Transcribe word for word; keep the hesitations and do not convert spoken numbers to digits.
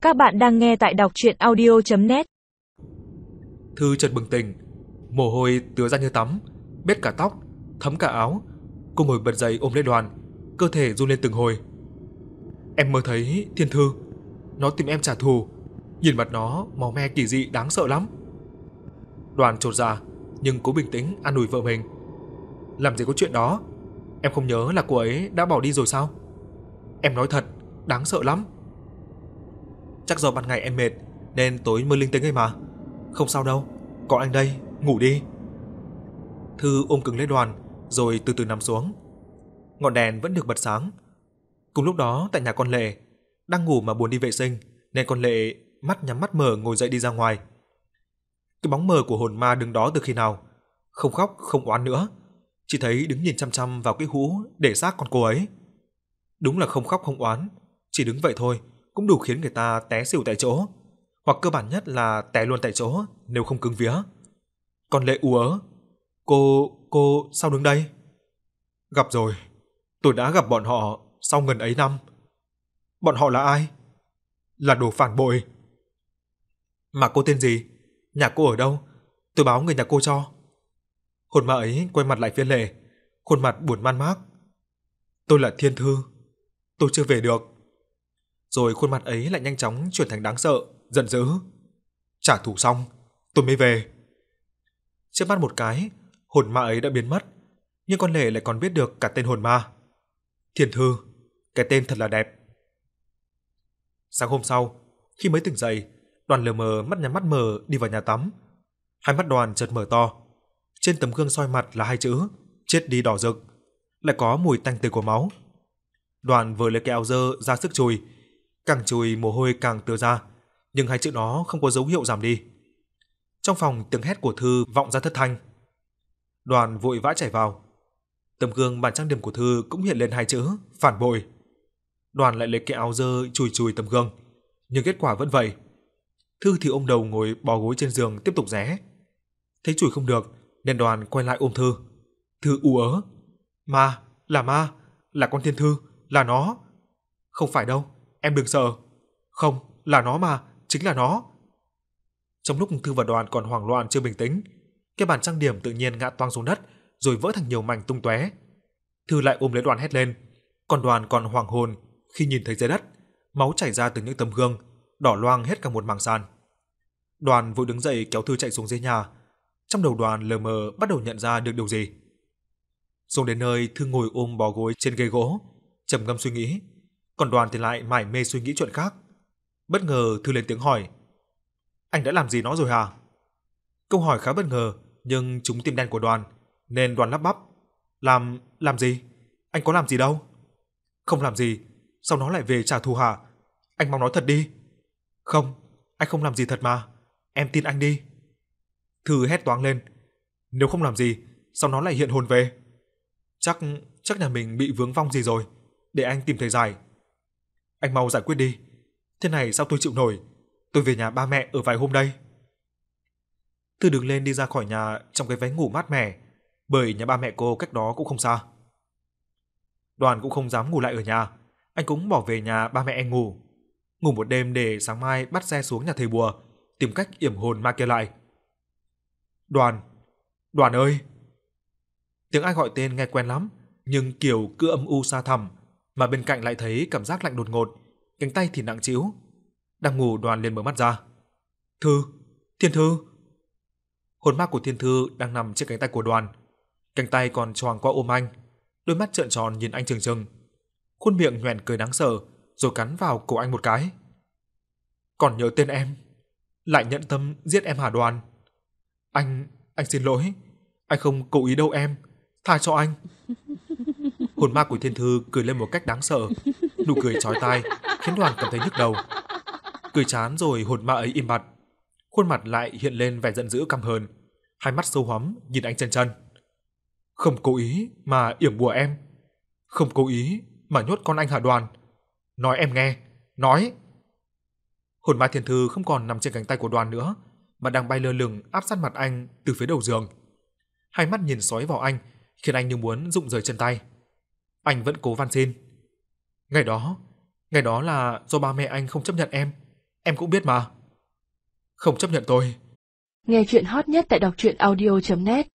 Các bạn đang nghe tại đọc truyện audio chấm net. Thư chợt bừng tỉnh, mồ hôi tứa ra như tắm, bết cả tóc, thấm cả áo. Cô ngồi bật dậy ôm lấy Đoàn, cơ thể run lên từng hồi. Em mơ thấy Thiên Thư, nó tìm em trả thù, nhìn mặt nó máu me kỳ dị đáng sợ lắm. Đoàn chột dạ nhưng cố bình tĩnh an ủi vợ mình. Làm gì có chuyện đó, em không nhớ là cô ấy đã bỏ đi rồi sao? Em nói thật, đáng sợ lắm. Chắc do ban ngày em mệt nên tối mơ linh tinh ấy mà. Không sao đâu, có anh đây, ngủ đi. Thư ôm cứng lấy Đoàn rồi từ từ nằm xuống. Ngọn đèn vẫn được bật sáng. Cùng lúc đó tại nhà con Lệ, đang ngủ mà buồn đi vệ sinh nên con Lệ mắt nhắm mắt mở ngồi dậy đi ra ngoài. Cái bóng mờ của hồn ma đứng đó từ khi nào, không khóc không oán nữa, chỉ thấy đứng nhìn chăm chăm vào cái hũ để xác con cô ấy. Đúng là không khóc không oán, chỉ đứng vậy thôi cũng đủ khiến người ta té xỉu tại chỗ, hoặc cơ bản nhất là té luôn tại chỗ nếu không cứng vía. Con Lệ ú ớ, cô, cô sao đứng đây? Gặp rồi, tôi đã gặp bọn họ sau ngần ấy năm. Bọn họ là ai? Là đồ phản bội. Mà cô tên gì? Nhà cô ở đâu? Tôi báo người nhà cô cho. Hồn ma ấy quay mặt lại phía Lệ, khuôn mặt buồn man mác. Tôi là Thiên Thư, tôi chưa về được. Rồi khuôn mặt ấy lại nhanh chóng chuyển thành đáng sợ, giận dữ. Trả thù xong, tôi mới về. Chớp mắt một cái, hồn ma ấy đã biến mất, nhưng con Lệ lại còn biết được cả tên hồn ma. Thiên Thư, cái tên thật là đẹp. Sáng hôm sau, khi mới tỉnh dậy, Đoàn lờ mờ mắt nhắm mắt mở đi vào nhà tắm. Hai mắt Đoàn chợt mở to. Trên tấm gương soi mặt là hai chữ chết đi đỏ rực, lại có mùi tanh tươi của máu. Đoàn vừa lấy cái áo dơ ra sức chùi, càng chùi mồ hôi càng tứa ra, nhưng hai chữ đó không có dấu hiệu giảm đi. Trong phòng tiếng hét của Thư vọng ra thất thanh. Đoàn vội vã chạy vào. Tấm gương bàn trang điểm của Thư cũng hiện lên hai chữ phản bội. Đoàn lại lấy cái áo dơ chùi chùi tấm gương, nhưng kết quả vẫn vậy. Thư thì ôm đầu ngồi bó gối trên giường tiếp tục rẽ. Thấy chùi không được nên Đoàn quay lại ôm Thư. Thư ú ớ, ma, là ma, là con Thiên Thư, là nó. Không phải đâu, em đừng sợ. Không, là nó mà, chính là nó. Trong lúc Thư và Đoàn còn hoảng loạn chưa bình tĩnh, cái bàn trang điểm tự nhiên ngã toang xuống đất rồi vỡ thành nhiều mảnh tung tóe. Thư lại ôm lấy Đoàn hét lên, còn Đoàn còn hoảng hồn khi nhìn thấy dưới đất máu chảy ra từ những tấm gương, đỏ loang hết cả một mảng sàn. Đoàn vội đứng dậy kéo Thư chạy xuống dưới nhà. Trong đầu Đoàn lờ mờ bắt đầu nhận ra được điều gì. Xuống đến nơi, Thư ngồi ôm bó gối trên ghế gỗ, trầm ngâm suy nghĩ, còn Đoàn thì lại mải mê suy nghĩ chuyện khác. Bất ngờ Thư lên tiếng hỏi: "Anh đã làm gì nó rồi hả?" Câu hỏi khá bất ngờ, nhưng trúng tim đen của Đoàn, nên Đoàn lắp bắp: "Làm làm gì? Anh có làm gì đâu." "Không làm gì, sao nó lại về trả thù hả? Anh mau nói thật đi." "Không, anh không làm gì thật mà, em tin anh đi." Thư hét toáng lên: "Nếu không làm gì, sao nó lại hiện hồn về? Chắc chắc nhà mình bị vướng vong gì rồi, để anh tìm thầy giải. Anh mau giải quyết đi, thế này sao tôi chịu nổi, tôi về nhà ba mẹ ở vài hôm đây." Thư đứng lên đi ra khỏi nhà trong cái váy ngủ mát mẻ, bởi nhà ba mẹ cô cách đó cũng không xa. Đoàn cũng không dám ngủ lại ở nhà, anh cũng bỏ về nhà ba mẹ anh ngủ. Ngủ một đêm để sáng mai bắt xe xuống nhà thầy bùa, tìm cách yểm hồn ma kia lại. "Đoàn, Đoàn ơi!" Tiếng ai gọi tên nghe quen lắm, nhưng kiểu cứ âm u xa thẳm, mà bên cạnh lại thấy cảm giác lạnh đột ngột, cánh tay thì nặng trĩu. Đang ngủ, Đoàn liền mở mắt ra. "Thư, Thiên Thư!" Hồn ma của Thiên Thư đang nằm trên cánh tay của Đoàn, cánh tay còn choàng qua ôm anh, đôi mắt trợn tròn nhìn anh trừng trừng, khuôn miệng nhoẻn cười đáng sợ, rồi cắn vào cổ anh một cái. "Còn nhớ tên em, lại nhận tâm giết em hả Đoàn? Anh, anh xin lỗi, anh không cố ý đâu em, tha cho anh." Hồn ma của Thiên Thư cười lên một cách đáng sợ, nụ cười chói tai khiến Đoàn cảm thấy nhức đầu. Cười chán rồi hồn ma ấy im bặt, khuôn mặt lại hiện lên vẻ giận dữ căm hờn, hai mắt sâu hoắm nhìn anh chân chân. "Không cố ý mà yểm bùa em, không cố ý mà nhốt con anh hả Đoàn? Nói em nghe, nói." Hồn ma Thiên Thư không còn nằm trên cánh tay của Đoàn nữa, mà đang bay lơ lửng áp sát mặt anh từ phía đầu giường. Hai mắt nhìn sói vào anh, khiến anh như muốn rụng rời chân tay. Anh vẫn cố van xin. "Ngày đó, ngày đó là do ba mẹ anh không chấp nhận em, Em cũng biết mà. Không chấp nhận tôi. Nghe chuyện hot nhất tại đọc truyện audio chấm net